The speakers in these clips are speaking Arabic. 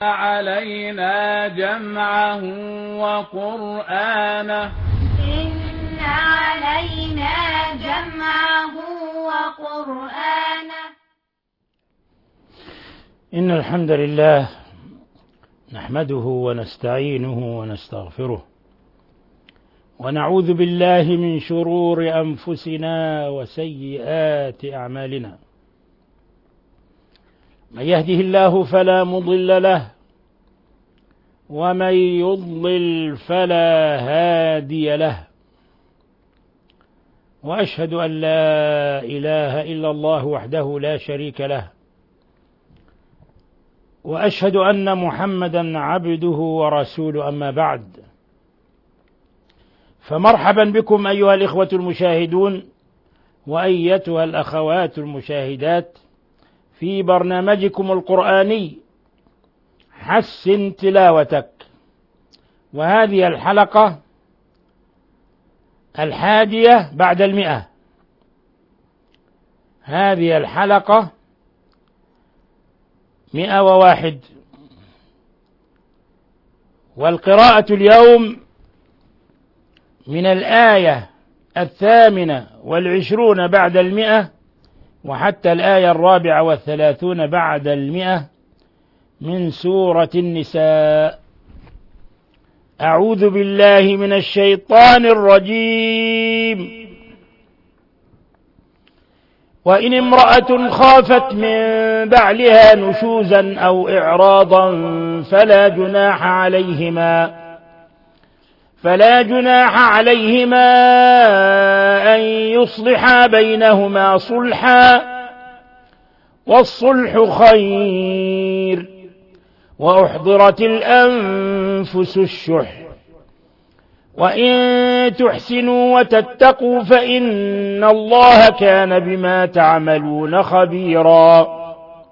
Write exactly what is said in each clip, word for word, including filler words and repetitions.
علينا جمعه وقرآنه إن علينا جمعه وقرآنه. إن الحمد لله نحمده ونستعينه ونستغفره ونعوذ بالله من شرور أنفسنا وسيئات أعمالنا. من يهده الله فلا مضل له ومن يضلل فلا هادي له، وأشهد أن لا إله إلا الله وحده لا شريك له، وأشهد أن محمدا عبده ورسوله. أما بعد، فمرحبا بكم أيها الإخوة المشاهدون وأيتها الأخوات المشاهدات في برنامجكم القرآني حسن تلاوتك، وهذه الحلقة الحادية بعد المئة. هذه الحلقة مئة وواحد، والقراءة اليوم من الآية الثامنة والعشرون بعد المئة وحتى الآية الرابعة والثلاثون بعد المئة من سورة النساء. أعوذ بالله من الشيطان الرجيم. وإن امرأة خافت من بعلها نشوزا أو إعراضا فلا جناح عليهما فلا جناح عليهما أن يصلحا بينهما صلحا، والصلح خير، وأحضرت الأنفس الشح، وإن تحسنوا وتتقوا فإن الله كان بما تعملون خبيرا.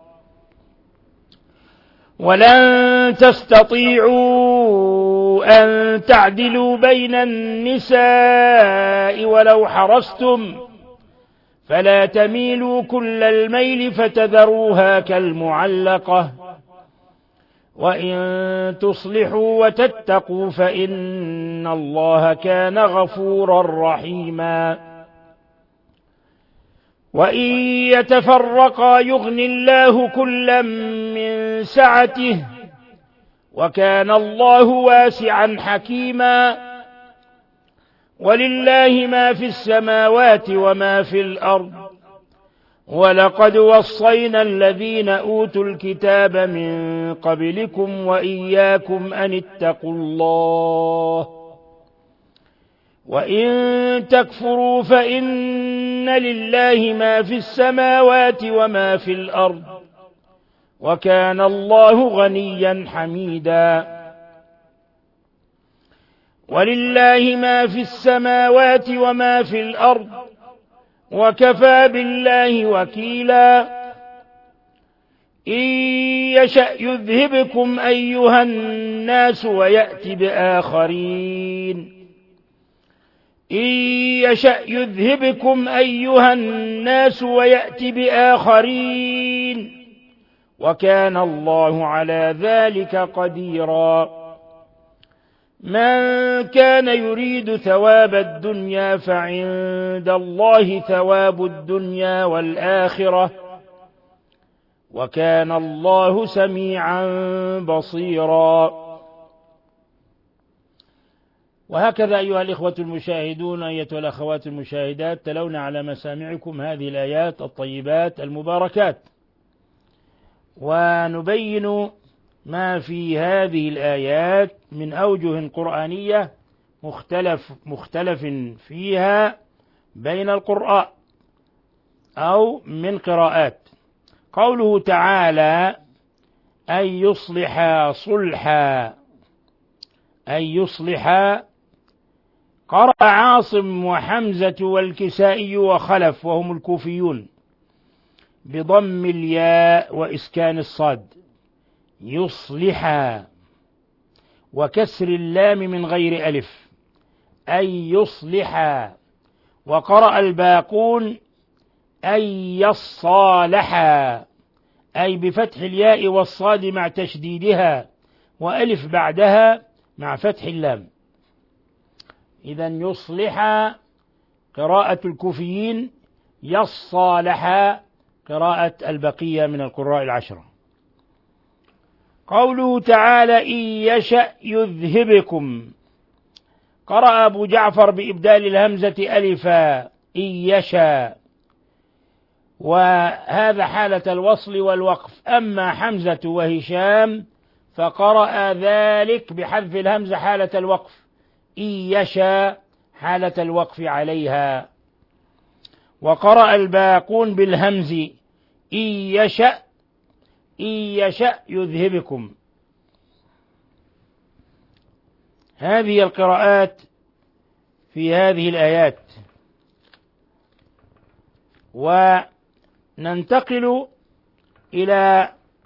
ولن تستطيعوا أن تعدلوا بين النساء ولو حرصتم، فلا تميلوا كل الميل فتذروها كالمعلقة، وإن تصلحوا وتتقوا فإن الله كان غفورا رحيما. وإن يتفرقا يغن الله كلا من سعته، وكان الله واسعا حكيما. ولله ما في السماوات وما في الأرض، ولقد وصينا الذين أوتوا الكتاب من قبلكم وإياكم أن اتقوا الله، وإن تكفروا فإن لله ما في السماوات وما في الأرض، وكان الله غنيا حميدا. ولله ما في السماوات وما في الأرض، وكفى بالله وكيلا. إن يشأ يذهبكم أيها الناس ويأت بآخرين إن يشأ يذهبكم أيها الناس ويأت بآخرين وكان الله على ذلك قديرا. من كان يريد ثواب الدنيا فعند الله ثواب الدنيا والآخرة، وكان الله سميعا بصيرا. وهكذا أيها الإخوة المشاهدون أيتها الأخوات المشاهدات، تلونا على مسامعكم هذه الآيات الطيبات المباركات، ونبين ما في هذه الآيات من أوجه قرآنية مختلف مختلف فيها بين القراء أو من قراءات. قوله تعالى أن يصلح صلحا، أن يصلح، قرأ عاصم وحمزة والكسائي وخلف وهم الكوفيون بضم الياء وإسكان الصاد، يصلحا، وكسر اللام من غير ألف، أن يصلحا. وقرأ الباقون أن يصالحا، أي بفتح الياء والصاد مع تشديدها وألف بعدها مع فتح اللام. إذن يصلح قراءة الكوفيين، يصالح قراءة البقية من القراء العشرة. قوله تعالى إن يشأ يذهبكم، قرأ أبو جعفر بإبدال الهمزة ألفا إن يشاء، وهذا حالة الوصل والوقف. أما حمزة وهشام فقرأ ذلك بحذف الهمزة حالة الوقف، إن يشاء حالة الوقف عليها. وقرأ الباقون بالهمز إن يشأ إن يشأ يذهبكم. هذه القراءات في هذه الآيات. وننتقل إلى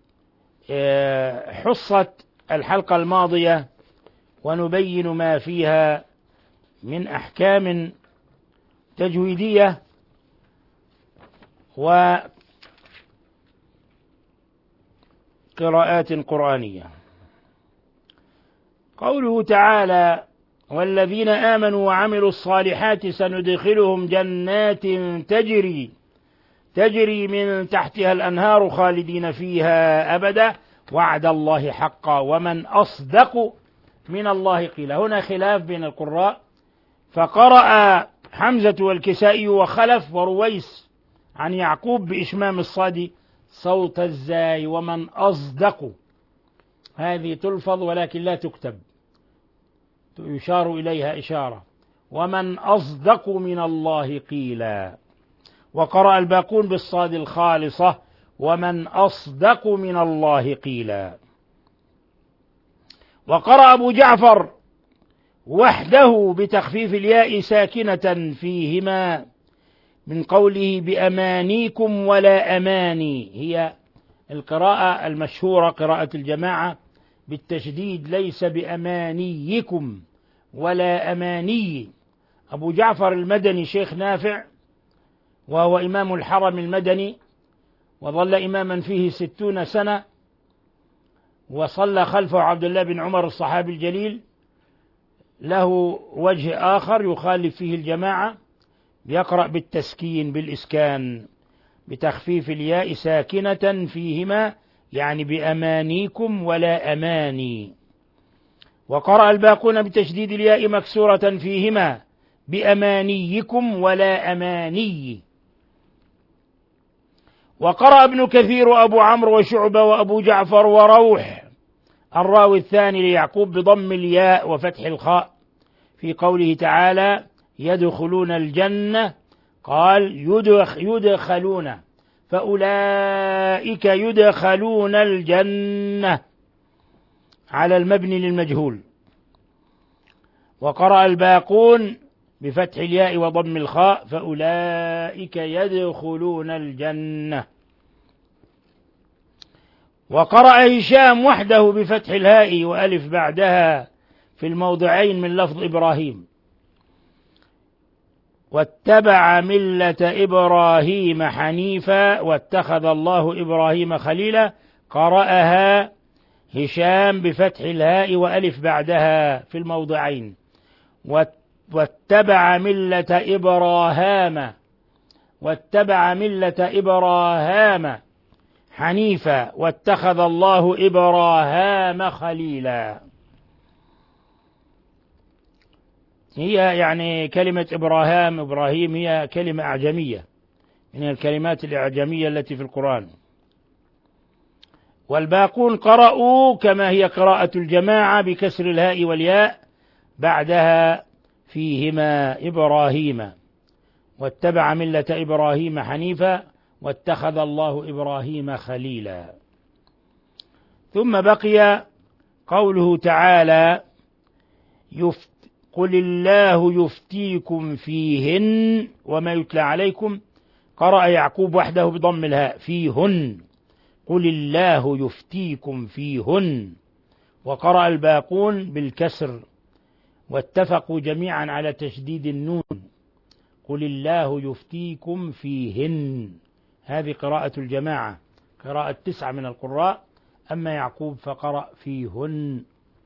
حصة الحلقة الماضية ونبين ما فيها من أحكام تجويدية وقراءات قرآنية. قوله تعالى والذين آمنوا وعملوا الصالحات سندخلهم جنات تجري تجري من تحتها الأنهار خالدين فيها أبدا وعد الله حقا ومن أصدق من الله قيلا. هنا خلاف بين القراء، فقرأ حمزة والكسائي وخلف ورويس عن يعقوب بإشمام الصاد صوت الزاي ومن أصدق. هذه تلفظ ولكن لا تكتب، يشار إليها إشارة، ومن أصدق من الله قيلا. وقرأ الباقون بالصاد الخالصة ومن أصدق من الله قيلا. وقرأ أبو جعفر وحده بتخفيف الياء ساكنة فيهما من قوله بأمانيكم ولا أماني، هي القراءة المشهورة قراءة الجماعة بالتشديد، ليس بأمانيكم ولا أماني. أبو جعفر المدني شيخ نافع وهو إمام الحرم المدني، وظل إماما فيه ستون سنة، وصلى خلفه عبد الله بن عمر الصحابي الجليل. له وجه آخر يخالف فيه الجماعة، يقرأ بالتسكين بالإسكان بتخفيف الياء ساكنة فيهما، يعني بأمانيكم ولا أماني. وقرأ الباقون بتشديد الياء مكسورة فيهما بأمانيكم ولا أماني. وقرأ ابن كثير وأبو عمرو وشعبة وأبو جعفر وروح الراوي الثاني ليعقوب بضم الياء وفتح الخاء في قوله تعالى يدخلون الجنة، قال يدخ يدخلون فأولئك يدخلون الجنة على المبني للمجهول. وقرأ الباقون بفتح الياء وضم الخاء فأولئك يدخلون الجنة. وقرأ هشام وحده بفتح الهاء وألف بعدها في الموضعين من لفظ إبراهيم واتبع ملة إبراهيم حنيفا واتخذ الله إبراهيم خليلا. قرأها هشام بفتح الهاء وألف بعدها في الموضعين واتبع ملة إبراهام واتبع ملة إبراهام حنيفا واتخذ الله إبراهام خليلا. هي يعني كلمة إبراهام إبراهيم هي كلمة أعجمية من الكلمات الأعجمية التي في القرآن. والباقون قرأوا كما هي قراءة الجماعة بكسر الهاء والياء بعدها فيهما إبراهيم واتبع ملة إبراهيم حنيفا واتخذ الله إبراهيم خليلا. ثم بقي قوله تعالى يفت قل الله يفتيكم فيهن وما يتلى عليكم. قرأ يعقوب وحده بضم الهاء فيهن قل الله يفتيكم فيهن. وقرأ الباقون بالكسر واتفقوا جميعا على تشديد النون قل الله يفتيكم فيهن. هذه قراءة الجماعة قراءة تسعة من القراء، أما يعقوب فقرأ فيهن.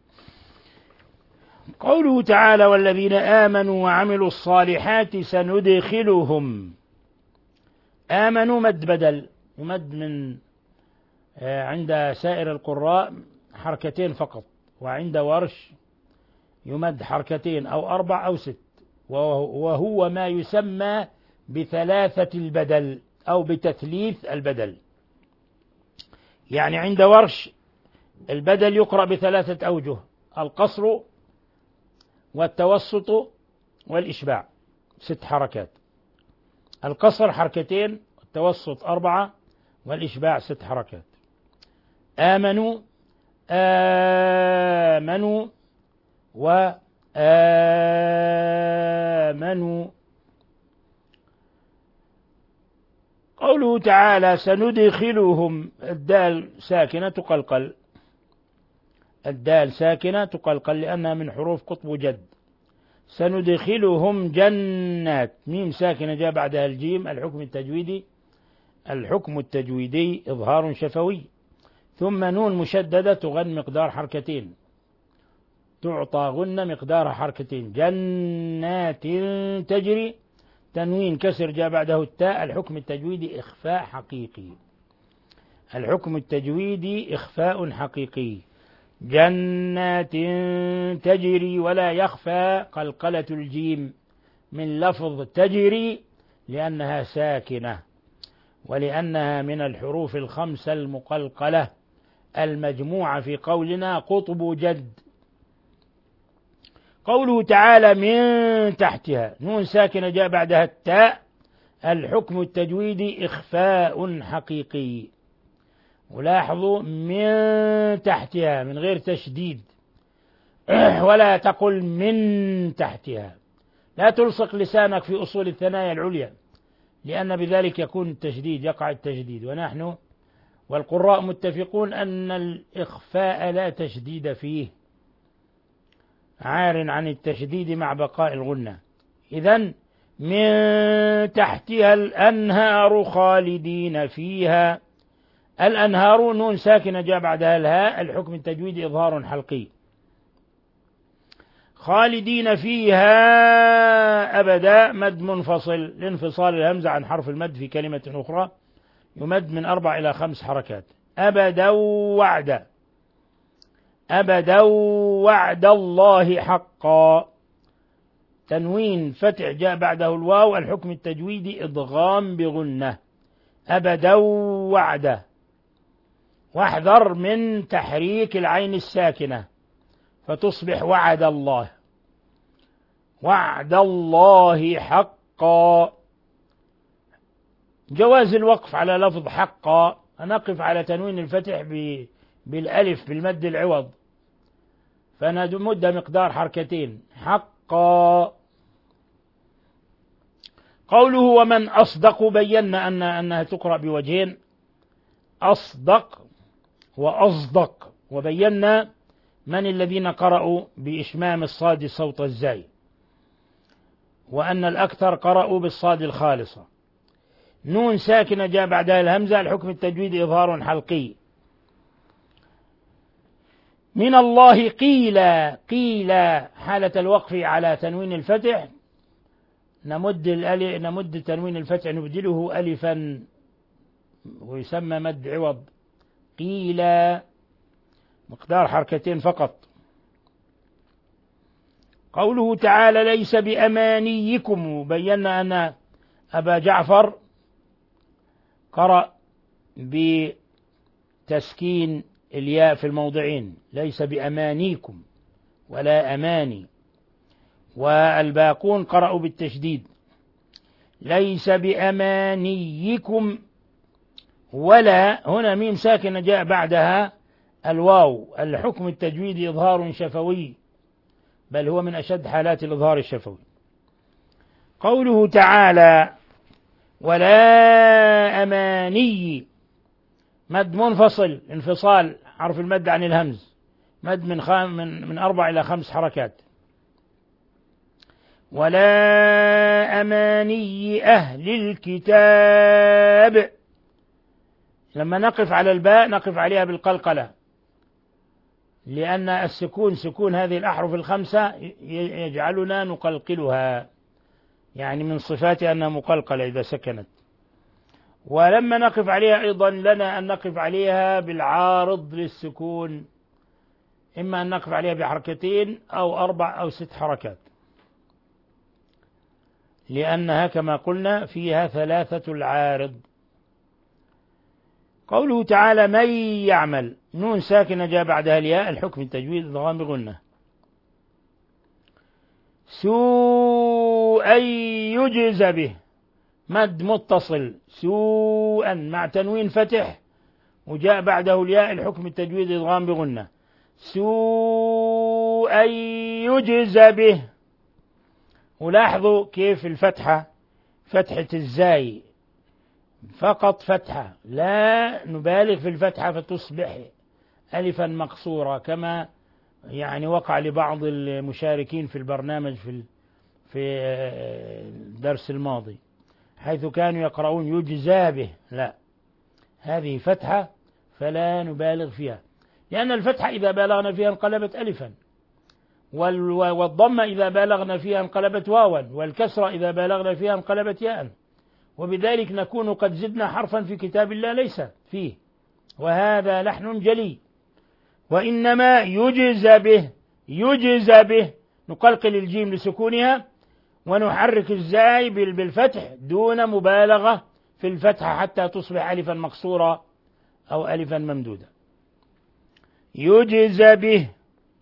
قوله تعالى والذين آمنوا وعملوا الصالحات سندخلهم. آمنوا مد بدل، يمد من عند سائر القراء حركتين فقط، وعند ورش يمد حركتين أو أربع أو ست، وهو ما يسمى بثلاثة البدل أو بتثليث البدل. يعني عند ورش البدل يقرأ بثلاثة أوجه: القصر والتوسط والإشباع، ست حركات. القصر حركتين، التوسط أربعة، والإشباع ست حركات. آمنوا آمنوا وآمنوا. قوله تعالى سندخلهم، الدال ساكنة تقلقل، الدال ساكنة تقلقل لأنها من حروف قطب جد. سندخلهم جنات، ميم ساكنة جاء بعدها الجيم. الحكم التجويدي الحكم التجويدي إظهار شفوي، ثم نون مشددة تغن مقدار حركتين، تعطى غنة مقدار حركتين. جنات تجري، تنوين كسر جاء بعده التاء. الحكم التجويدي إخفاء حقيقي، الحكم التجويدي إخفاء حقيقي. جنات تجري، ولا يخفى قلقلة الجيم من لفظ تجري لأنها ساكنة، ولأنها من الحروف الخمسة المقلقلة المجموعة في قولنا قطب جد. قوله تعالى من تحتها، نون ساكنة جاء بعدها التاء. الحكم التجويدي إخفاء حقيقي. ولاحظوا من تحتها من غير تشديد، ولا تقل من تحتها، لا تلصق لسانك في أصول الثنايا العليا، لأن بذلك يكون التشديد، يقع التشديد. ونحن والقراء متفقون أن الإخفاء لا تشديد فيه، عار عن التشديد مع بقاء الغنة. إذن من تحتها الأنهار خالدين فيها. الأنهار نون ساكنة جاء بعدها الهاء. الحكم التجويدي إظهار حلقي. خالدين فيها أبدا مد منفصل لانفصال الهمزة عن حرف المد في كلمة أخرى، يمد من أربع إلى خمس حركات. أبدا وعدا، أبدا وعد الله حقا. تنوين فتح جاء بعده الواو. الحكم التجويدي إضغام بغنة. أبدا وعدا. واحذر من تحريك العين الساكنة فتصبح وعد الله. وعد الله حقا. جواز الوقف على لفظ حقا، نقف على تنوين الفتح بالألف بالمد العوض، فنمد مقدار حركتين. حقا. قوله ومن أصدق، بينا أن أنها تقرأ بوجهين، أصدق وأصدق، وبينا من الذين قرأوا بإشمام الصاد صوت الزاي، وأن الأكثر قرأوا بالصاد الخالصة. نون ساكنة جاء بعدها الهمزة. الحكم التجويدي إظهار حلقي. من الله قيل، قيل حالة الوقف على تنوين الفتح نمد الألف، نمد تنوين الفتح نبدله ألفا ويسمى مد عوض. قيل مقدار حركتين فقط. قوله تعالى ليس بأمانيكم، بينا أن أبا جعفر قرأ بتسكين الياء في الموضعين، ليس بأمانيكم ولا أماني، والباقون قرأوا بالتشديد. ليس بأمانيكم ولا، هنا ميم ساكنة جاء بعدها الواو. الحكم التجويدي إظهار شفوي، بل هو من أشد حالات الإظهار الشفوي. قوله تعالى ولا أماني، مد منفصل، انفصال حرف المد عن الهمز، مد من, خام من, من أربع إلى خمس حركات. ولا أماني أهل الكتاب، لما نقف على الباء نقف عليها بالقلقلة، لأن السكون سكون هذه الأحرف الخمسة يجعلنا نقلقلها، يعني من صفاتها أنها مقلقلة إذا سكنت. ولما نقف عليها أيضا لنا أن نقف عليها بالعارض للسكون، إما أن نقف عليها بحركتين أو أربع أو ست حركات، لأنها كما قلنا فيها ثلاثة العارض. قوله تعالى من يعمل، نون ساكنة جاء بعدها الياء، الحكم التجويد ادغام بغنة. سوءا يجز به، مد متصل سوءا مع تنوين فتح وجاء بعده الياء، الحكم التجويد ادغام بغنة. سوءا يجز به. ولاحظوا كيف الفتحة فتحة الزاي فقط فتحة، لا نبالغ في الفتحة فتصبح ألفا مقصورة كما يعني وقع لبعض المشاركين في البرنامج في في الدرس الماضي، حيث كانوا يقرؤون يجزى به، لا، هذه فتحة فلا نبالغ فيها، لأن الفتحة إذا بالغنا فيها انقلبت ألفا، والضمة إذا بالغنا فيها انقلبت واوا، والكسرة إذا بالغنا فيها انقلبت ياء، وبذلك نكون قد زدنا حرفا في كتاب الله ليس فيه، وهذا لحن جلي. وإنما يجز به، يجز به نقلقل الجيم لسكونها ونحرك الزاي بالفتح دون مبالغة في الفتحة حتى تصبح ألفا مقصورة أو ألفا ممدودة. يجز به.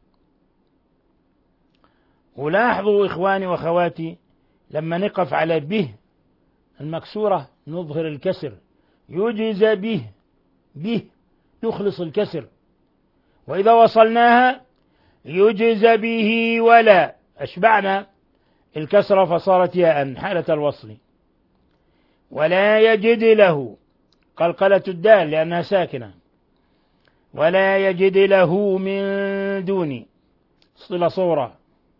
ولاحظوا إخواني وأخواتي لما نقف على به المكسورة نظهر الكسر، يجز به، به نخلص الكسر. وإذا وصلناها يجز به ولا، أشبعنا الكسرة فصارت ياء حالة الوصل. ولا يجد له، قلقلة الدال لأنها ساكنة. ولا يجد له من دون، صلة صورة،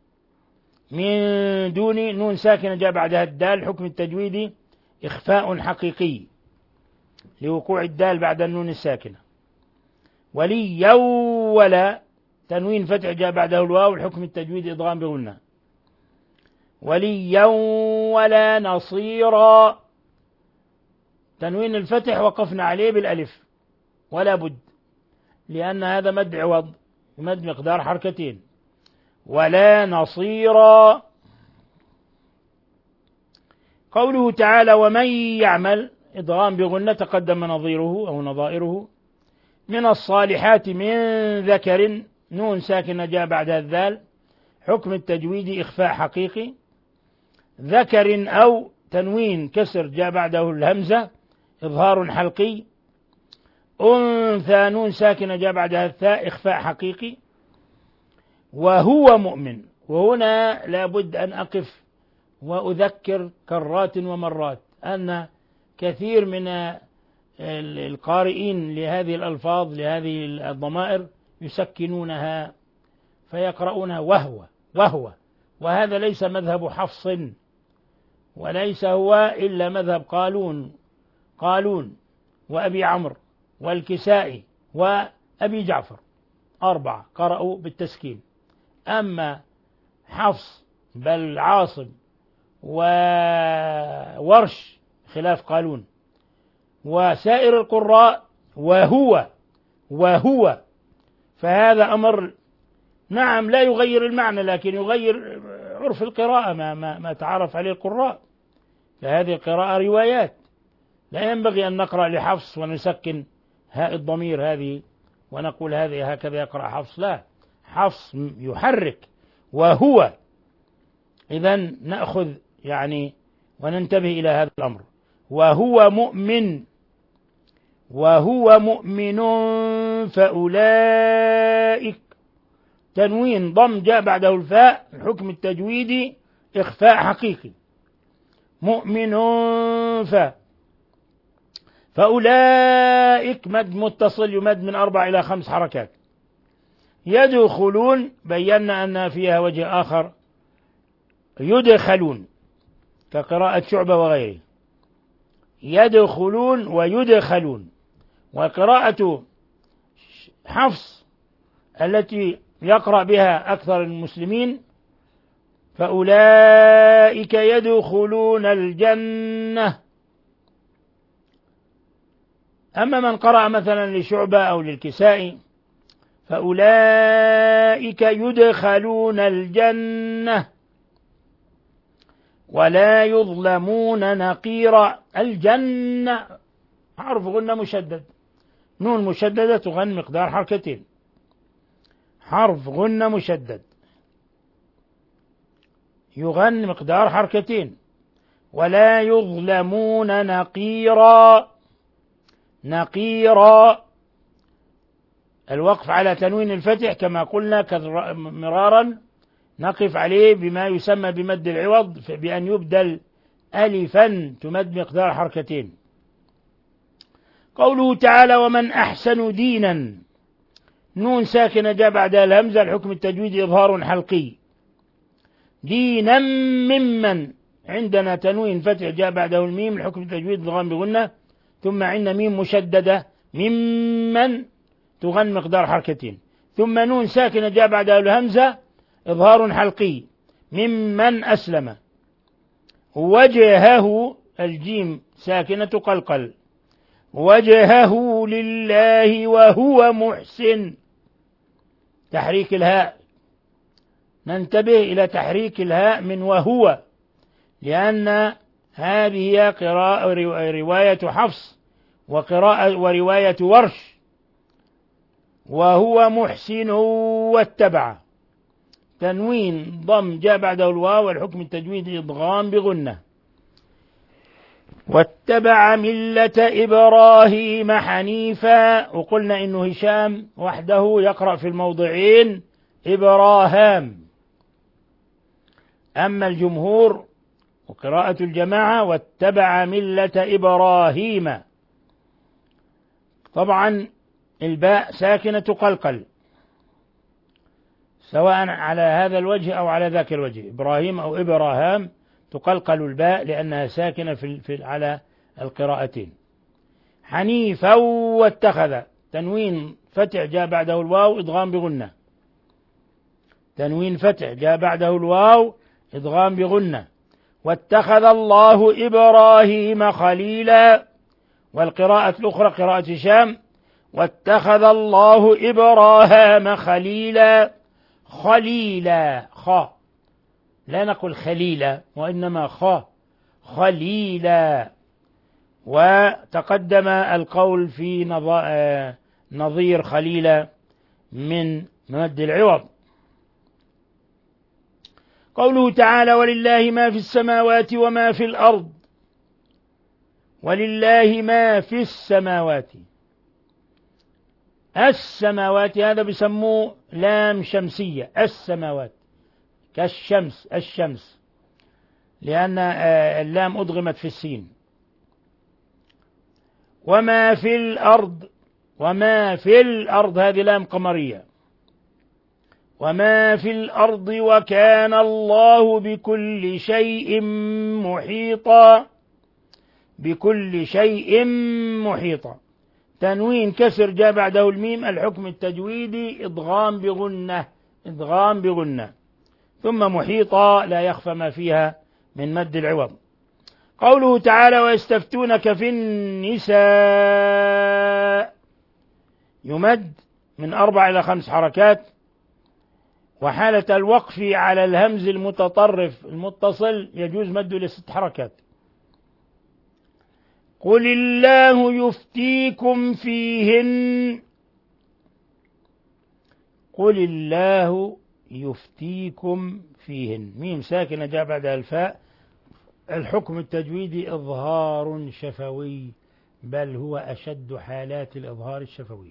من دون نون ساكنة جاء بعدها الدال، حكم التجويد إخفاء حقيقي لوقوع الدال بعد النون الساكنة. وليا ولا تنوين فتح جاء بعده الواو، الحكم التجويد إدغام بغنة. وليا ولا نصيرا، تنوين الفتح وقفنا عليه بالألف ولا بد، لأن هذا مد عوض، مد مقدار حركتين. ولا نصيرا. قوله تعالى ومن يعمل، إدغام بغنة تقدم نظيره أو نظائره. من الصالحات من ذكر، نون ساكنة جاء بعدها الذال، حكم التجويد إخفاء حقيقي. ذكر أو تنوين كسر جاء بعده الهمزة، إظهار حلقي. أنثى نون ساكنة جاء بعدها الثاء، إخفاء حقيقي. وهو مؤمن، وهنا لابد أن أقف وأذكر كرات ومرات أن كثير من القارئين لهذه الألفاظ لهذه الضمائر يسكنونها فيقرؤونها وهو وهو، وهذا ليس مذهب حفص، وليس هو إلا مذهب قالون قالون وأبي عمرو والكسائي وأبي جعفر، أربعة قرأوا بالتسكين. أما حفص بل عاصم وورش خلاف قالون وسائر القراء وهو وهو، فهذا أمر نعم لا يغير المعنى لكن يغير عرف القراءة ما, ما, ما تعرف عليه القراء، فهذه القراءة روايات، لا ينبغي أن نقرأ لحفص ونسكن هاء الضمير هذه ونقول هذه هكذا يقرأ حفص، لا، حفص يحرك وهو. إذن نأخذ يعني وننتبه إلى هذا الأمر. وهو مؤمن، وهو مؤمن فأولئك، تنوين ضم جاء بعده الفاء، الحكم التجويدي إخفاء حقيقي. مؤمن ف فأولئك مد متصل يمد من أربع إلى خمس حركات. يدخلون بينا أن فيها وجه آخر، يدخلون كقراءة شعبة وغيره، يدخلون ويدخلون، وقراءة حفص التي يقرأ بها أكثر المسلمين: فأولئك يدخلون الجنة. أما من قرأ مثلا لشعبة أو للكسائي: فأولئك يدخلون الجنة ولا يظلمون نقيرا. الجنة حرف غنة مشدد، نون مشددة تغن مقدار حركتين، حرف غنة مشدد يغن مقدار حركتين. ولا يظلمون نقيرا. نقيرا الوقف على تنوين الفتح كما قلنا مرارا، نقف عليه بما يسمى بمد العوض، بأن يبدل ألفا تمد مقدار حركتين. قوله تعالى: ومن أحسن دينا، نون ساكنة جاء بعدها الهمزة، الحكم التجويدي إظهار حلقي. دينا ممن، عندنا تنوين فتح جاء بعده الميم، الحكم التجويد إدغام بغنة، ثم عندنا ميم مشددة ممن تغن مقدار حركتين، ثم نون ساكنة جاء بعدها الهمزة إظهار حلقي. ممن أسلم. وجهه الجيم ساكنة قلقل، وجهه لله وهو محسن. تحريك الهاء، ننتبه إلى تحريك الهاء من وهو، لأن هذه هي قراءة رواية حفص وقراءة ورواية ورش. وهو محسن واتبع، تنوين ضم جاء بعده الواو، والحكم التجويدي إضغام بغنة. واتبع ملة إبراهيم حنيفا، وقلنا إنه هشام وحده يقرأ في الموضعين إبراهام، أما الجمهور وقراءة الجماعة واتبع ملة إبراهيم. طبعا الباء ساكنة قلقل، سواء على هذا الوجه أو على ذاك الوجه، إبراهيم أو إبراهام تقلقل الباء لأنها ساكنة في في على القراءتين. حنيفا واتخذ، تنوين فتح جاء بعده الواو إدغام بغنة، تنوين فتح جاء بعده الواو إدغام بغنة. واتخذ الله إبراهيم خليلا، والقراءة الأخرى قراءة هشام: واتخذ الله إبراهيم خليلا. خليلا خا، لا نقول خليلا وإنما خا، خليلا. وتقدم القول في نظير خليلا من مد العوض. قوله تعالى: ولله ما في السماوات وما في الأرض. ولله ما في السماوات، السماوات هذا بيسموه لام شمسية، السماوات كالشمس، الشمس، لأن اللام أدغمت في السين. وما في الأرض، وما في الأرض هذه لام قمرية. وما في الأرض وكان الله بكل شيء محيطا. بكل شيء محيطا، تنوين كسر جاء بعده الميم، الحكم التجويدي إضغام بغنة، إضغام بغنة. ثم محيطا لا يخفى ما فيها من مد العوض. قوله تعالى: ويستفتونك في النساء، يمد من أربع إلى خمس حركات، وحالة الوقف على الهمز المتطرف المتصل يجوز مده لست حركات. قل الله يفتيكم فيهن. قل الله يفتيكم فيهن، ميم ساكنة جاء بعدها الفاء، الحكم التجويدي إظهار شفوي، بل هو أشد حالات الإظهار الشفوي.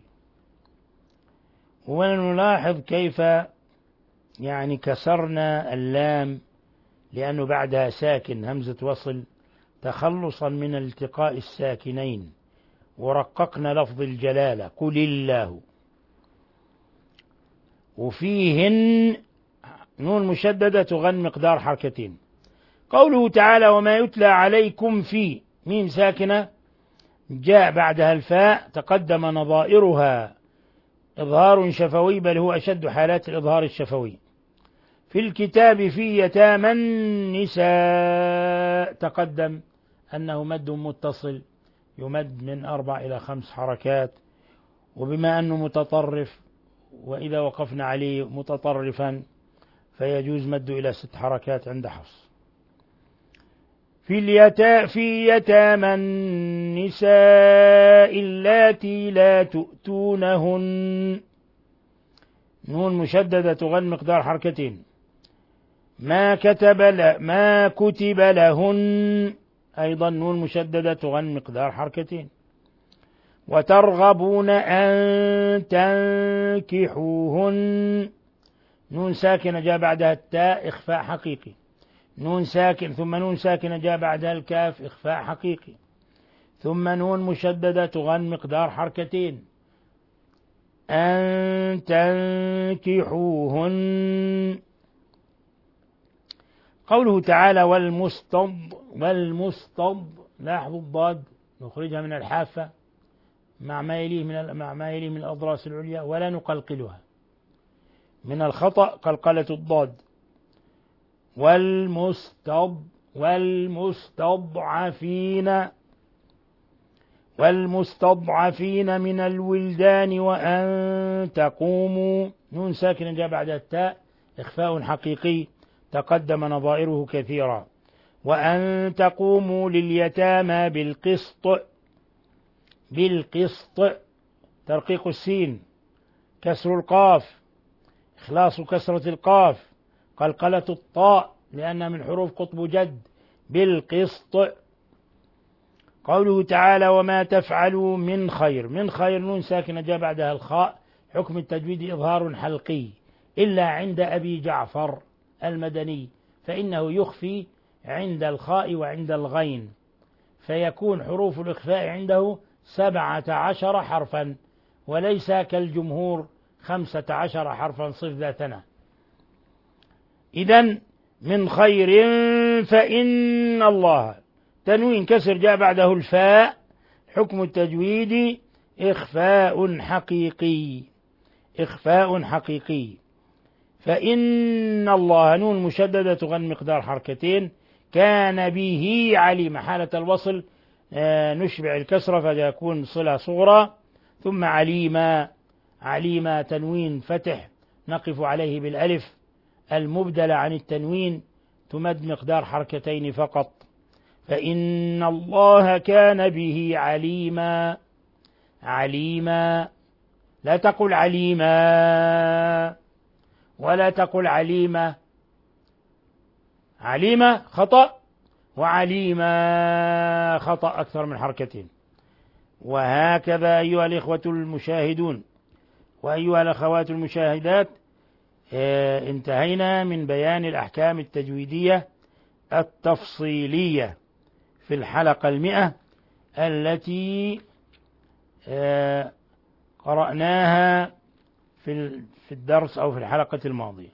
ونلاحظ كيف يعني كسرنا اللام لأنه بعدها ساكن همزة وصل تخلصا من التقاء الساكنين، ورققنا لفظ الجلالة قل الله. وفيهن نون مشددة تغن مقدار حركتين. قوله تعالى: وما يتلى عليكم في، ميم ساكنة جاء بعدها الفاء تقدم نظائرها إظهار شفوي، بل هو أشد حالات الإظهار الشفوي. في الكتاب في يتامى النساء تقدم أنه مد متصل يمد من أربع إلى خمس حركات، وبما أنه متطرف وإذا وقفنا عليه متطرفا فيجوز مد إلى ست حركات عند حفص. في اليتا في يتامى النساء اللاتي لا تؤتونهن، نون مشددة تغن مقدار حركتين. ما كتب ل... ما كتب لهن أيضا نون مشددة تغن مقدار حركتين. وترغبون أن تنكحوهن، نون ساكنة جاء بعدها التاء إخفاء حقيقي، نون ساكن ثم نون ساكنة جاء بعدها الكاف إخفاء حقيقي، ثم نون مشددة تغن مقدار حركتين. أن تنكحوهن. قوله تعالى والمستض والمستض، لاحظوا الضاد نخرجها من الحافة مع ما يليه من مع ما يليه من الأضراس العليا ولا نقلقلها، من الخطأ قلقلة الضاد. والمستض والمستضعفين والمستضعفين من الولدان وأن تقوموا، نون ساكنة جاء بعد التاء إخفاء حقيقي تقدم نظائره كثيرا. وأن تقوموا لليتامى بالقسط، بالقسط ترقيق السين كسر القاف إخلاص كسرة القاف قلقلة الطاء لأنها من حروف قطب جد، بالقسط. قوله تعالى وما تفعلوا من خير، من خير نون ساكنة جاء بعدها الخاء، حكم التجويد إظهار حلقي إلا عند أبي جعفر المدني فإنه يخفي عند الخاء وعند الغين، فيكون حروف الإخفاء عنده سبعة عشر حرفا وليس كالجمهور خمسة عشر حرفا صف ذاتنا. إذن من خير فإن الله، تنوين كسر جاء بعده الفاء، حكم التجويد إخفاء حقيقي، إخفاء حقيقي. فإن الله نون مشددة تغن مقدار حركتين، كان به عليم حالة الوصل نشبع الكسرة فيكون صلة صغرى، ثم عليما، عليما تنوين فتح نقف عليه بالألف المبدلة عن التنوين تمد مقدار حركتين فقط. فإن الله كان به عليما، عليما، لا تقل عليما ولا تقل عليمة، عليمة خطأ وعليما خطأ أكثر من حركتين. وهكذا أيها الإخوة المشاهدون وأيها الأخوات المشاهدات، اه انتهينا من بيان الأحكام التجويدية التفصيلية في الحلقة المئة التي اه قرأناها في في الدرس أو في الحلقة الماضية.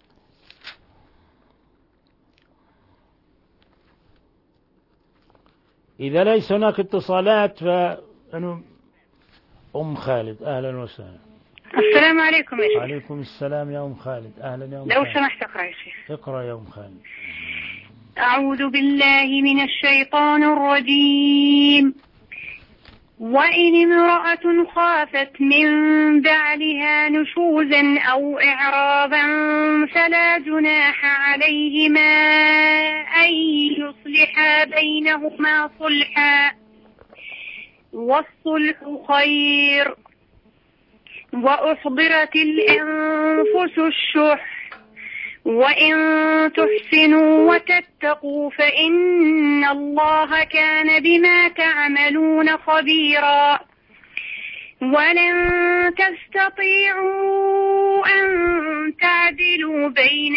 إذا ليس هناك اتصالات فأنا أم خالد أهلا وسهلا. السلام عليكم يا شيخ. وعليكم السلام يا أم خالد أهلا يا أم لو خالد. سمحت اقرأ يا شيخ. اقرأ يا أم خالد. أعوذ بالله من الشيطان الرجيم. وإن امرأة خافت من بعلها نشوزا أو إعراضا فلا جناح عليهما أن يصلحا بينهما صلحا والصلح خير. وأحضرت الأنفس الشح وإن تحسنوا وتتقوا فإن الله كان بما تعملون خبيرا. ولن تستطيعوا أن تعدلوا بين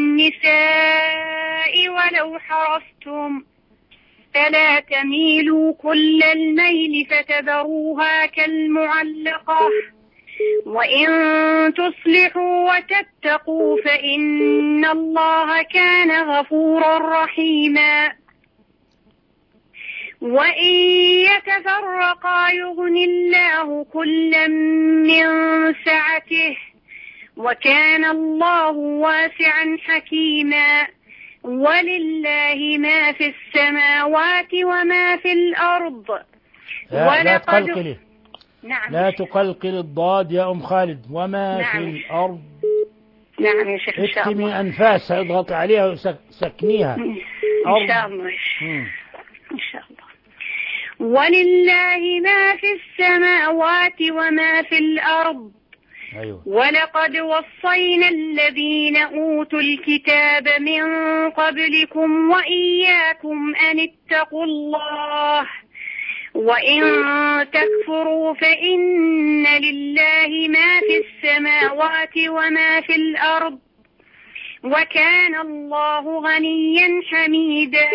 النساء ولو حرصتم فلا تميلوا كل الميل فتذروها كالمعلقة. وإن تصلحوا وتتقوا فإن الله كان غفورا رحيما. وإن يتفرقا يغن الله كلا من سعته وكان الله واسعا حكيما. ولله ما في السماوات وما في الأرض. لا, لا تقلقلي. نعم. لا تقلقل الضاد يا أم خالد. وما نعم. في الأرض. نعم يا شيخ إن شاء الله. اكتمي أنفاسها اضغط عليها وسكنيها. إن شاء الله مم. إن شاء الله. ولله ما في السماوات وما في الأرض. أيوة. ولقد وصينا الذين أوتوا الكتاب من قبلكم وإياكم أن اتقوا الله وإن تكفروا فإن لله ما في السماوات وما في الأرض وكان الله غنيا حميدا.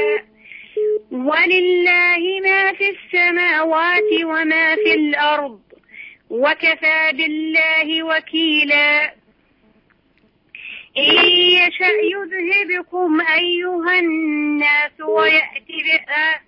ولله ما في السماوات وما في الأرض وكفى بالله وكيلا. إن يشأ يذهبكم أيها الناس ويأتي بآ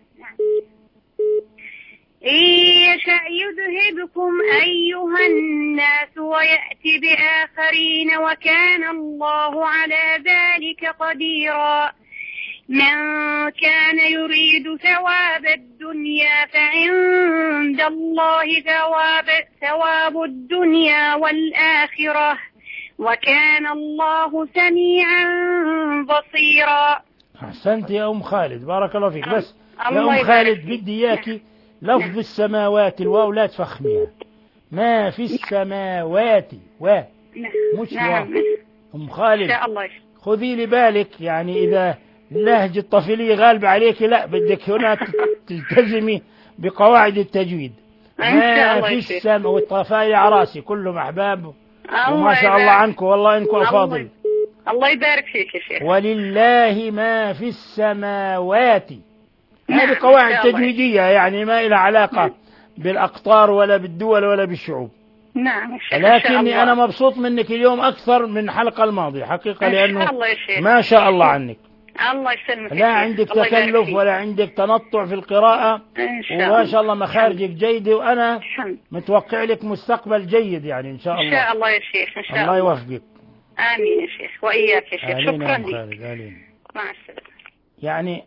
إن يشأ يذهبكم أيها الناس ويأتي بآخرين وكان الله على ذلك قديرا. من كان يريد ثواب الدنيا فعند الله ثواب, ثواب الدنيا والآخرة وكان الله سميعا بصيرا. أحسنت يا أم خالد بارك الله فيك. بس يا أم خالد بدي إياكي لفظ السماوات الواو لا تفخميها. ما في السماوات و مش واو. أم خالد خذي لي بالك يعني إذا اللهجة الطفيلية غالبة عليك لا بدك هنا تلتزمي بقواعد التجويد. ما في السماء والطفايل عراسي كلهم أحباب وما شاء الله عنكم والله إنكم أفاضل. الله يبارك فيك يا شيخ. ولله ما في السماوات. هذه قواعد تجويدية يعني ما إلها علاقة بالأقطار ولا بالدول ولا بالشعوب. نعم. لكني أنا مبسوط منك اليوم أكثر من الحلقة الماضية حقيقة لأنه ما شاء الله عنك. الله يسلمك. لا عندك تكلف ولا عندك تنطع في القراءة وما شاء الله مخارجك جيدة وأنا متوقع لك مستقبل جيد يعني إن شاء الله. إن شاء الله يا شيخ إن شاء الله. الله يوفقك. آمين يا شيخ وإياك يا شيخ. شكرا لك. مع السلامة. يعني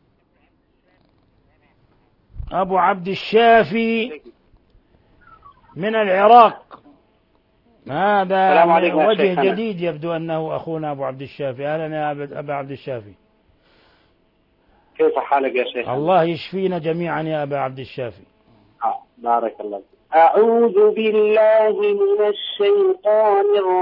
أبو عبد الشافي من العراق. هذا وجه جديد يبدو أنه أخونا أبو عبد الشافي. أهلا يا أبا عبد الشافي. كيف حالك يا شيخ؟ الله يشفينا جميعا يا أبا عبد الشافي. آه. بارك الله. أعوذ بالله من الشيطان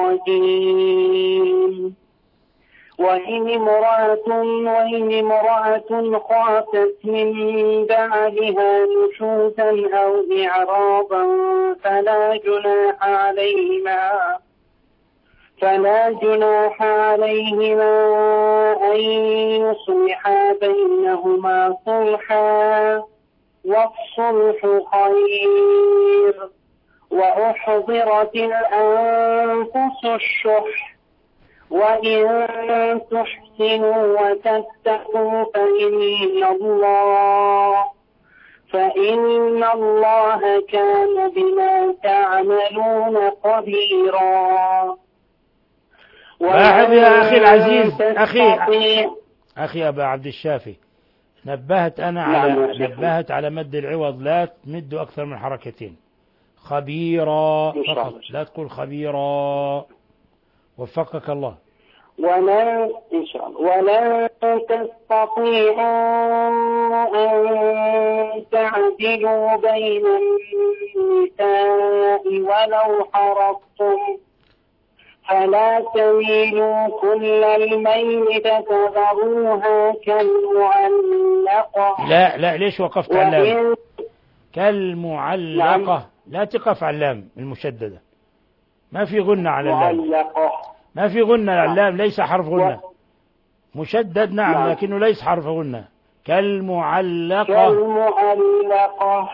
الرجيم. وإن امرأة وإن امرأة خافت من بعدها نشوزا أو إعراضا فلا جناح عليهما فلا جناح عليهما أن يصلحا بينهما صلحا والصلح خير وأحضرت الأنفس الشح وإن تحسنوا وتتقوا فإن الله فإن الله كان بما تعملون خبيرا. واحد يا أخي العزيز أخي أخي أبا عبد الشافي نبهت أنا على نبهت على مد العوض لا تمد أكثر من حركتين. خبيرا فقط لا تقول خبيرا. وفقك الله. ولن إن شاء الله ولن تستطيعوا أن تعدلوا بين النساء ولو حرصتم فلا تميلوا كل الميل فتذروها كالمعلقة. لا لا ليش وقفت على اللام؟ كالمعلقة. لا تقف على اللام المشددة. ما في غنة على اللام. ما في غنة على اللام ليس حرف غنة. مشدد نعم لكنه ليس حرف غنة. كالمعلقة. كالمعلقة.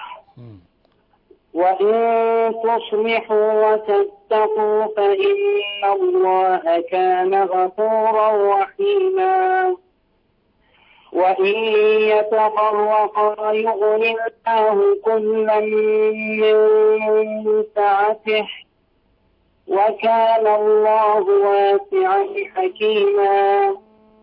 وإن تصلحوا وتتقوا فإن الله كان غفورا رحيما. وإن يتفرقا يغني الله كلا من سعته وكان الله واسعا حكيما.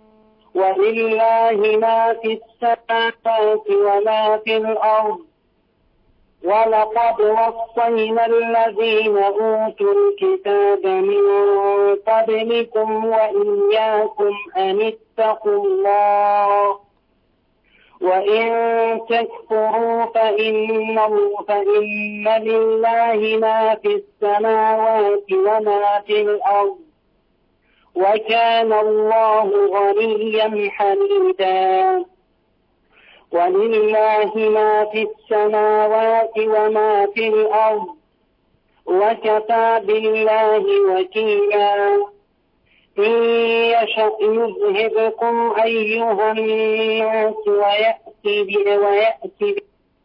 ولله ما في السماوات وما في الأرض ولقد وصينا الذين أوتوا الكتاب من قبلكم وإياكم أن اتقوا الله وإن تكفروا فإن, فإن لله ما في السماوات وما في الأرض وكان الله غنيا حميدا. ولله ما في السماوات وما في الأرض وكفى بالله وكيلا. إن يشأ يذهبكم أيها الناس ويأتي ويأتي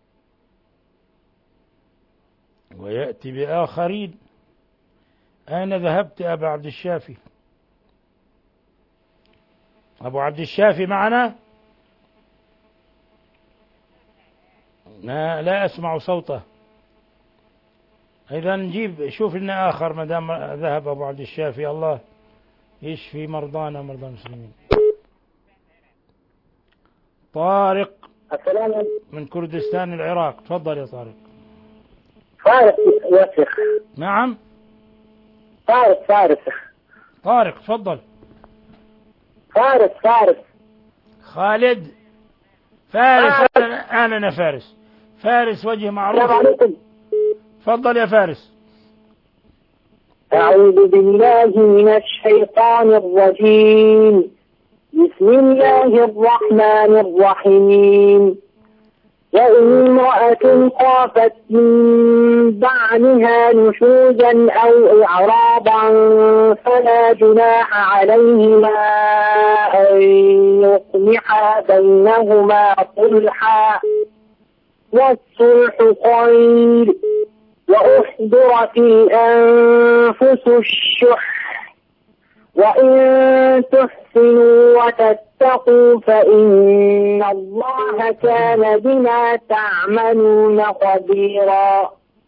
ويأتي بآخرين. أين ذهبت أبا عبد الشافي؟ أبو عبد الشافي معنا؟ لا, لا أسمع صوته. إذا نجيب شوف لنا آخر ما دام ذهب أبو عبد الشافي. الله يشفي مرضانا ومرضى المسلمين. طارق السلام من كردستان العراق، تفضل يا طارق. فارس يا شيخ. نعم فارس فارس طارق تفضل. فارس فارس خالد فارس. أنا أنا فارس. فارس وجه معروف. السلام عليكم. تفضل يا فارس. أعوذ بالله من الشيطان الرجيم. بسم الله الرحمن الرحيم. وإن امرأة خافت من بعلها نشوزا أو إعراضا فلا جناح عليهما أن يصلحا بينهما صلحا والصلح خير. وأحضرت الأنفس الشح وإن تحسنوا وتتقوا فإن الله كان بما تعملون خبيرا.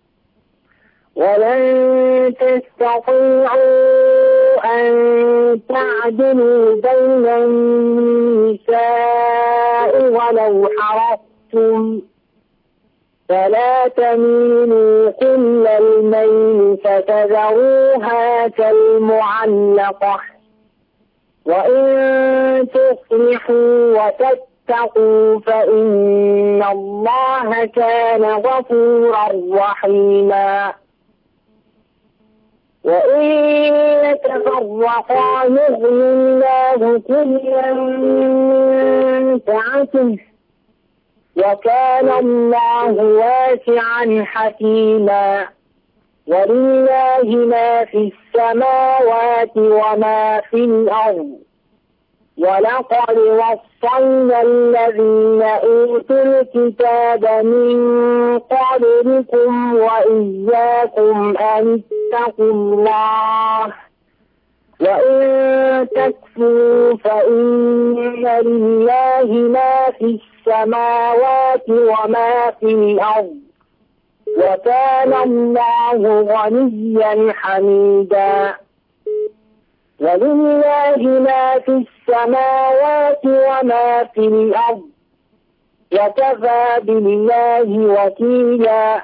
ولن تستطيعوا أن تعدلوا بين النساء ولو حرصتم فلا تميلوا كل الميل فتذروها كالمعلقة. وإن تصلحوا وتتقوا فإن الله كان غفورا رحيما. وإن يتفرقا يغني الله كلا من سعته وكان الله واسعا حكيما. ولله ما في السماوات وما في الأرض ولقد وصينا الذين أوتوا الكتاب من قبلكم وإياكم أن اتقوا الله وإن تكفروا فإن لله ما في السماوات وما في الأرض وكان الله غنيا حميدا. ولله ما في السماوات وما في الأرض وكفى بالله وكيلا.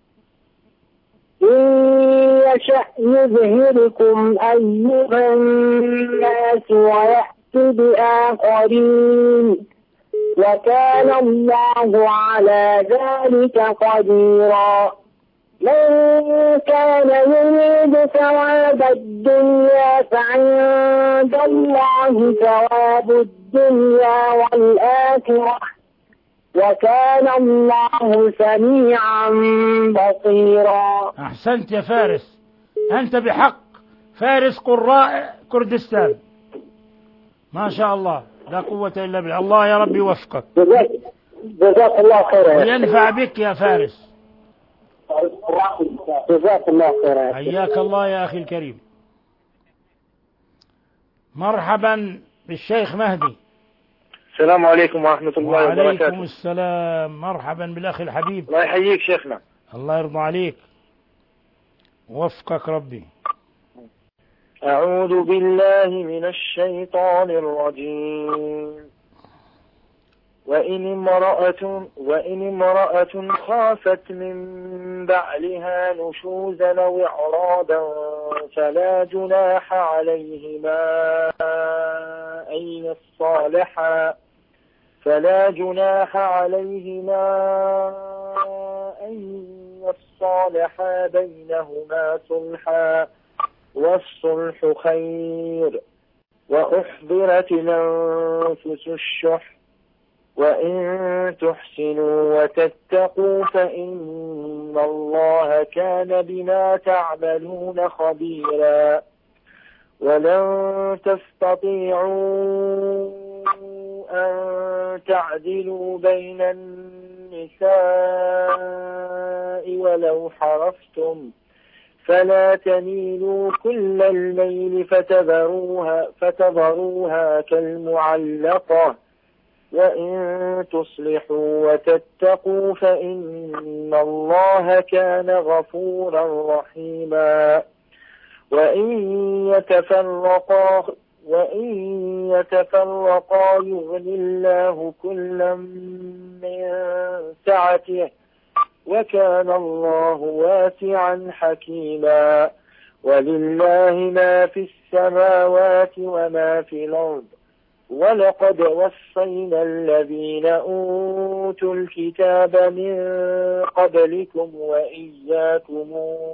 إن يشأ يظهركم أيها الناس ويأتي بآخرين وكان الله على ذلك قديرا. من كان يريد ثواب الدنيا فعند الله ثواب الدنيا والآخرة وكان الله سميعا بصيرا. أحسنت يا فارس، أنت بحق فارس قراء كردستان، ما شاء الله لا قوة إلا بالله. الله يا رب يوفقك، جزاك الله خيرا وينفع بك يا فارس. جزاك الله خيرا. حياك الله يا أخي الكريم. مرحبا بالشيخ مهدي. السلام عليكم ورحمة الله وبركاته. وعليكم السلام، مرحبا بالأخ الحبيب. الله يحييك شيخنا. الله يرضى عليك، وفقك ربي. أعوذ بالله من الشيطان الرجيم. وإن امرأة, وإن امرأة خافت من بعلها نشوزا أو إعراضا فلا جناح عليهما أن يصالحا فلا جناح عليهما أن يصالحا بينهما صلحا والصلح خير. وأحضرت الأنفس الشح وإن تحسنوا وتتقوا فإن الله كان بما تعملون خبيرا. ولن تستطيعوا أن تعدلوا بين النساء ولو حرصتم فلا تميلوا كل الميل فتذروها, فتذروها كالمعلقة. وإن تصلحوا وتتقوا فإن الله كان غفورا رحيما. وإن يتفرقا وإن يتفرقا يغني الله كلا من سعته وكان الله واسعا حكيما. ولله ما في السماوات وما في الأرض ولقد وصينا الذين أوتوا الكتاب من قبلكم وإياكم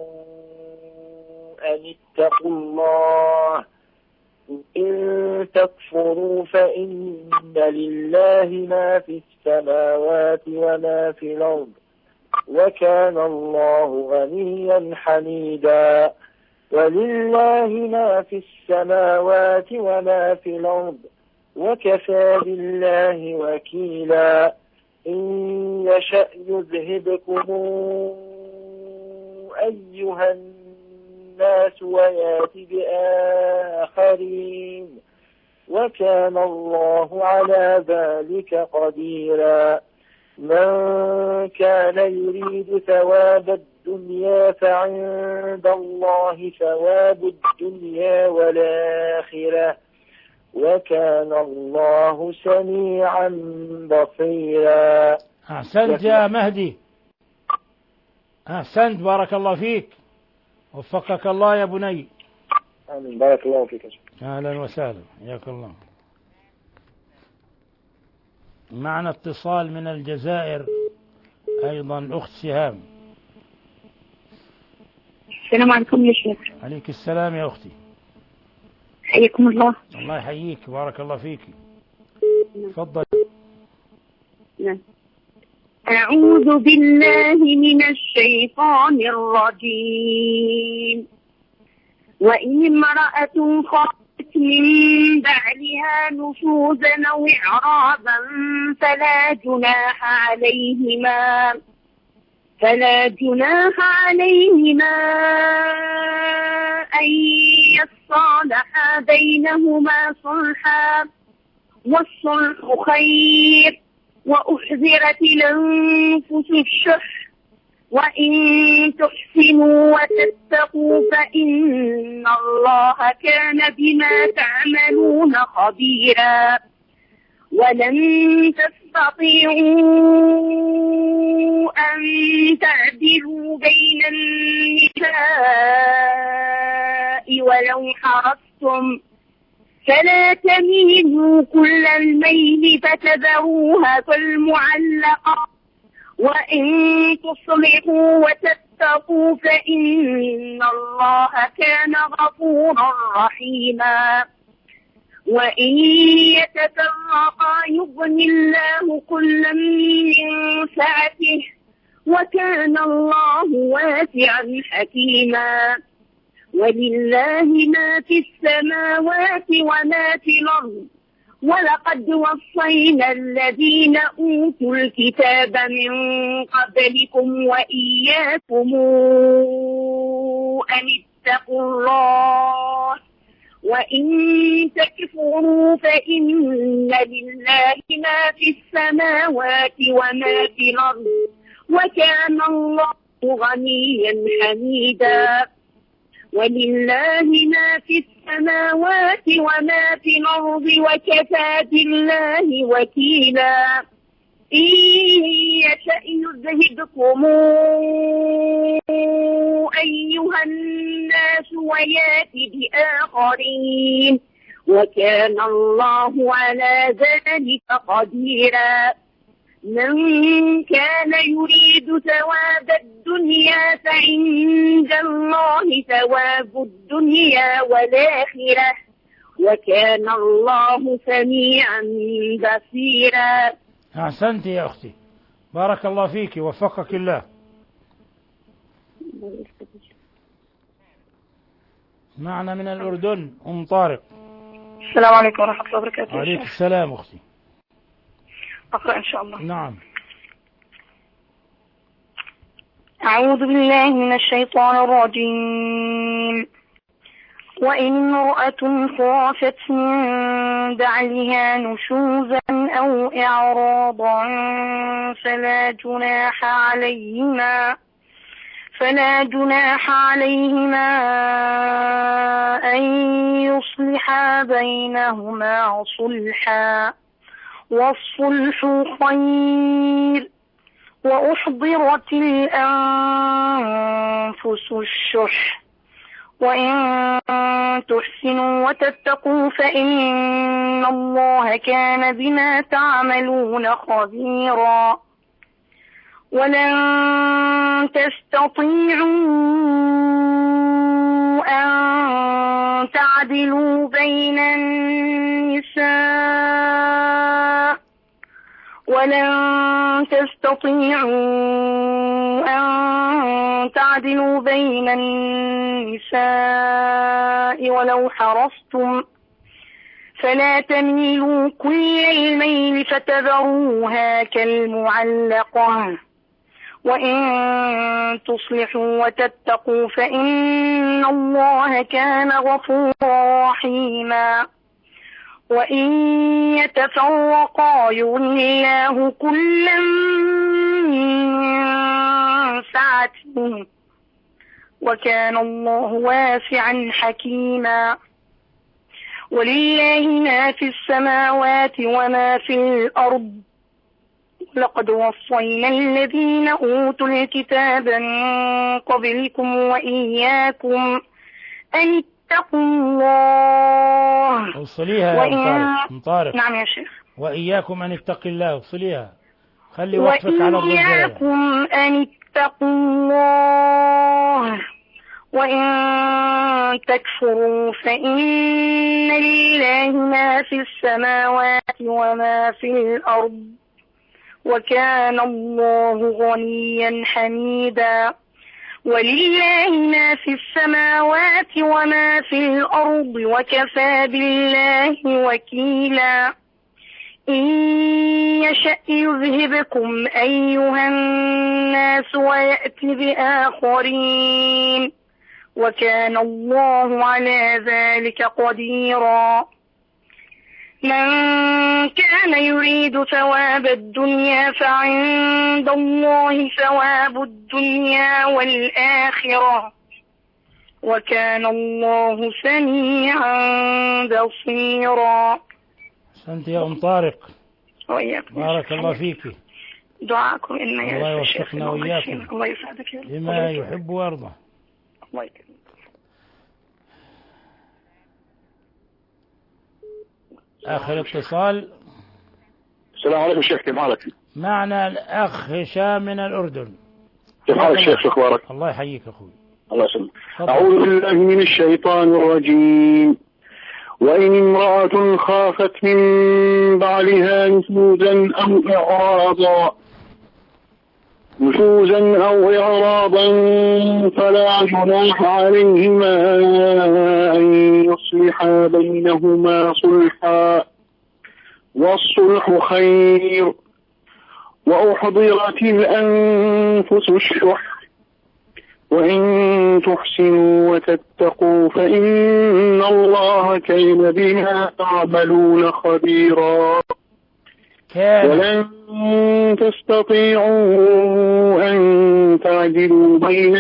أن اتقوا الله. إن تكفروا فإن لله ما في السماوات وما في الأرض وكان الله غنيا حميدا. ولله ما في السماوات وما في الأرض وكفى بالله وكيلا. إن يشأ يذهبكم أيها الناس ويأتي بآخرين وكان الله على ذلك قديرا. من كان يريد ثواب الدنيا فعند الله ثواب الدنيا والآخرة وكان الله سميعا بصيرا. أحسنت يا مهدي، أحسنت، بارك الله فيك، وفقك الله يا بني. آمين، بارك الله فيك. أهلا وسهلا، حياك الله. معنا اتصال من الجزائر أيضا، أخت سهام. السلام عليكم يا شيخ. عليك السلام يا أختي. حياكم الله. الله يحييك، بارك الله فيك. تفضل. نعم. أعوذ بالله من الشيطان الرجيم. وإن امرأة خافت من بعلها نشوزا أو إعراضا فلا جناح عليهما فلا جناح عليهما أن يصالحا بينهما صلحا والصلح خير. وأحذرت الأنفس الشح وإن تحسنوا وتتقوا فإن الله كان بما تعملون خبيرا. ولن تستطيعوا أن تعدلوا بين النساء ولو حرصتم فلا تميلوا كل الميل فتذروها كالمعلقة. وإن تصلحوا وتتقوا فإن الله كان غفورا رحيما. وإن يتفرقا يغني الله كلا من سعته وكان الله واسعا حكيما. ولله ما في السماوات وما في الأرض ولقد وصينا الذين أوتوا الكتاب من قبلكم وإياكم أن اتقوا الله وإن تكفروا فإن لله ما في السماوات وما في الأرض وكان الله غنيا حميدا. ولله ما في السماوات وما في الأرض وكفى بالله وكيلا. إن يشأ يذهبكم أيها الناس ويأتي بآخرين وكان الله على ذلك قديرا. من كان يريد ثواب الدنيا فعند الله ثواب الدنيا والآخرة وكان الله سميعا بصيرا. أحسنت يا أختي، بارك الله فيك وفقك الله. معنا من الأردن أم طارق. السلام عليكم ورحمة الله وبركاته. وعليك السلام أختي. أقرأ إن شاء الله. نعم. أعوذ بالله من الشيطان الرجيم. وإن امرأة خافت من بعلها نشوزا أو إعراضا فلا جناح عليهما فلا جناح عليهما أن يصلحا بينهما صلحا والصلح خير وأحضرت الأنفس الشح وإن تحسنوا وتتقوا فإن الله كان بما تعملون خبيرا. ولن تستطيعوا أن تعدلوا بين النساء ولن تستطيعوا أن تعدلوا بين النساء ولو حرصتم فلا تميلوا كل الميل فتذروها كالمعلقة وإن تصلحوا وتتقوا فإن الله كان غفورا رحيما. وإن يتفرقا يغن الله كلا من سعته وكان الله واسعا حكيما. ولله ما في السماوات وما في الأرض لقد وصينا الذين أوتوا الكتاب من قبلكم وإياكم أن اتقوا الله. وصليها يا أم طارق. نعم يا شيخ. وإياكم أن اتقوا الله، وصليها، خلي وقفك على الرجال. وإياكم أن اتقوا الله وإن تكفروا فإن لله ما في السماوات وما في الأرض وكان الله غنيا حميدا. ولله ما في السماوات وما في الأرض وكفى بالله وكيلا. إن يشأ يذهبكم أيها الناس ويأتي بآخرين وكان الله على ذلك قديرا. من كان يريد ثواب الدنيا فعند الله ثواب الدنيا والآخرة وكان الله سميعا بصيرا. أنت يا أم طارق، وإياكم. بارك الله فيك. دعاكم إنما الله يوفقنا وإياكم الله يسعدك لما يحب ويرضى. الله يكرمك. آخر اتصال. السلام عليكم شيخ، كيف حالك؟ معنا الأخ هشام من الأردن. كيف حالك شيخ؟ شو أخبارك؟ الله يحييك أخوي. الله يسلمك. أعوذ بالله من الشيطان الرجيم. وإن امرأة خافت من بعلها نشوزا أو إعراضا نشوزا أو إعراضا فلا جناح عليهما أن يصلحا بينهما صلحا والصلح خير وأحضرت الأنفس الشح وإن تحسنوا وتتقوا فإن الله كان بما تعملون خبيرا. ولن تستطيعوا أن تعدلوا بين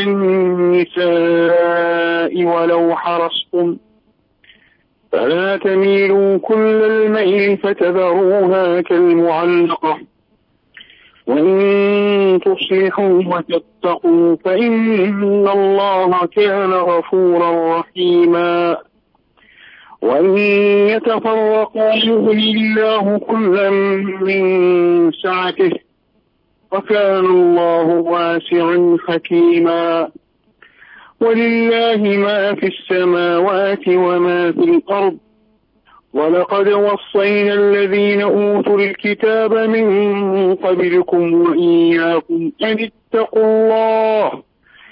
النساء ولو حرصتم، فلا تميلوا كل الميل فتذروها كالمعلقة. وإن تصلحوا وتتقوا فإن الله كان غفورا رحيما. وإن يتفرقا يغن الله كلا من سعته، وكان الله واسعا حكيما. ولله ما في السماوات وما في الأرض، ولقد وصينا الذين أوتوا الكتاب من قبلكم وإياكم أن اتقوا الله،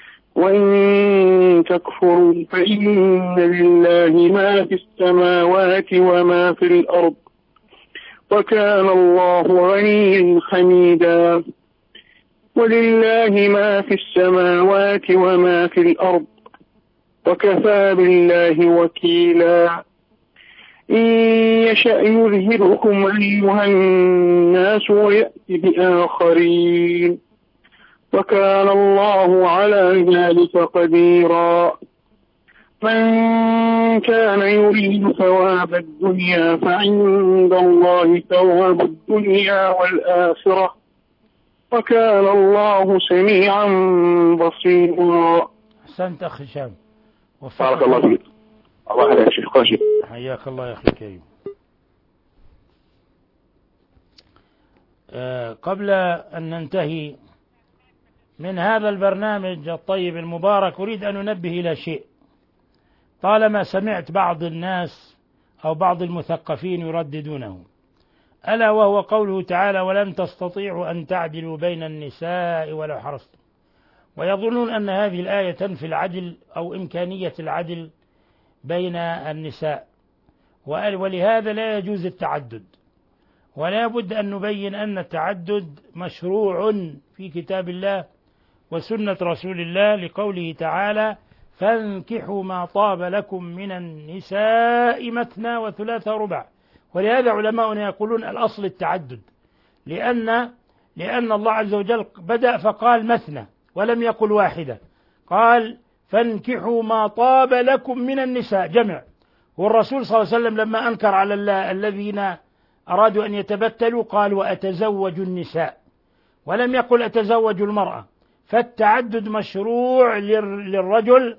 وإن تكفروا فإن لله ما في السماوات وما في الأرض، وكان الله غنيا حميدا. ولله ما في السماوات وما في الأرض، وكفى بالله وكيلا. إن يشأ يذهبكم أيها الناس ويأتي بآخرين، وكان الله على ذلك قديرا. من كان يريد ثواب الدنيا فعند الله ثواب الدنيا والآخرة، وكان الله سميعا بصيرا. أحسنت أخي هشام، بارك الله فيك. الله يحييك يا شيخ قاشم. حياك الله يا أخي الكريم. أه قبل أن ننتهي من هذا البرنامج الطيب المبارك أريد أن أنبه إلى شيء. طالما سمعت بعض الناس أو بعض المثقفين يرددونه، ألا وهو قوله تعالى: ولن تستطيعوا أن تعدلوا بين النساء ولو حرصتم، ويظنون أن هذه الآية تنفي العدل أو إمكانية العدل بين النساء، ولهذا لا يجوز التعدد. ولا بد أن نبين أن التعدد مشروع في كتاب الله وسنة رسول الله، لقوله تعالى: فانكحوا ما طاب لكم من النساء مثنى وثلاث ورباع. ولهذا علماؤنا يقولون الأصل التعدد، لأن لأن الله عز وجل بدأ فقال مثنى ولم يقل واحدة، قال فانكحوا ما طاب لكم من النساء جمع. والرسول صلى الله عليه وسلم لما أنكر على الذين أرادوا أن يتبتلوا قال: وأتزوج النساء، ولم يقل أتزوج المرأة. فالتعدد مشروع للرجل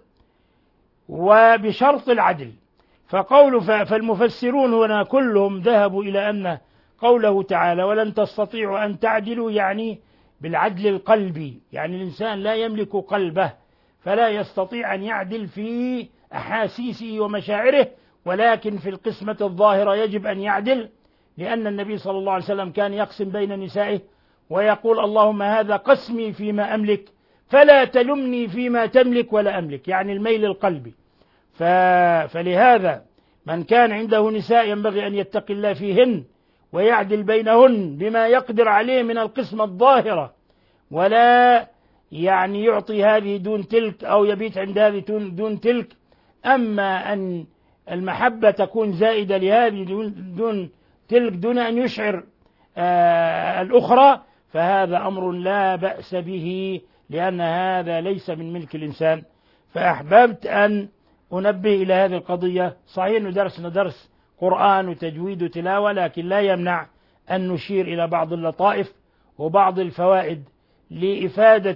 وبشرط العدل. فقول فالمفسرون هنا كلهم ذهبوا إلى أن قوله تعالى: ولن تستطيعوا أن تعدلوا يعني بالعدل القلبي، يعني الإنسان لا يملك قلبه فلا يستطيع أن يعدل في أحاسيسه ومشاعره، ولكن في القسمة الظاهرة يجب أن يعدل، لأن النبي صلى الله عليه وسلم كان يقسم بين نسائه ويقول: اللهم هذا قسمي فيما أملك فلا تلمني فيما تملك ولا أملك، يعني الميل القلبي. فلهذا من كان عنده نساء ينبغي أن يتقي الله فيهن ويعدل بينهن بما يقدر عليه من القسمة الظاهرة، ولا يعني يعطي هذه دون تلك أو يبيت عند هذه دون تلك. أما أن المحبة تكون زائدة لهذه دون تلك دون أن يشعر آه الأخرى، فهذا أمر لا بأس به، لأن هذا ليس من ملك الإنسان. فأحببت أن أنبه إلى هذه القضية. صحيح أنه درسنا درس قرآن وتجويد وتلاوة، لكن لا يمنع أن نشير إلى بعض اللطائف وبعض الفوائد لإفادة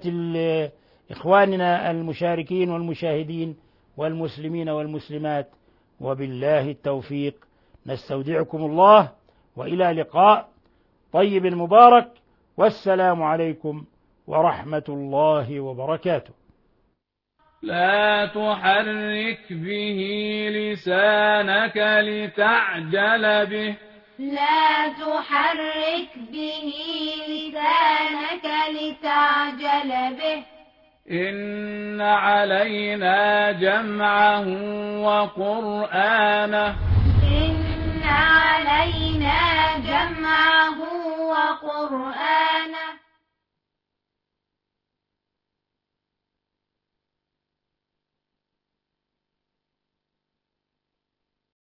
إخواننا المشاركين والمشاهدين والمسلمين والمسلمات. وبالله التوفيق، نستودعكم الله، وإلى لقاء طيب مبارك، والسلام عليكم ورحمة الله وبركاته. لا تحرك به لسانك لتعجل به لا تحرك به لسانك لتعجل به إن علينا جمعه وقرآنه إن علينا جمعه وقرآنه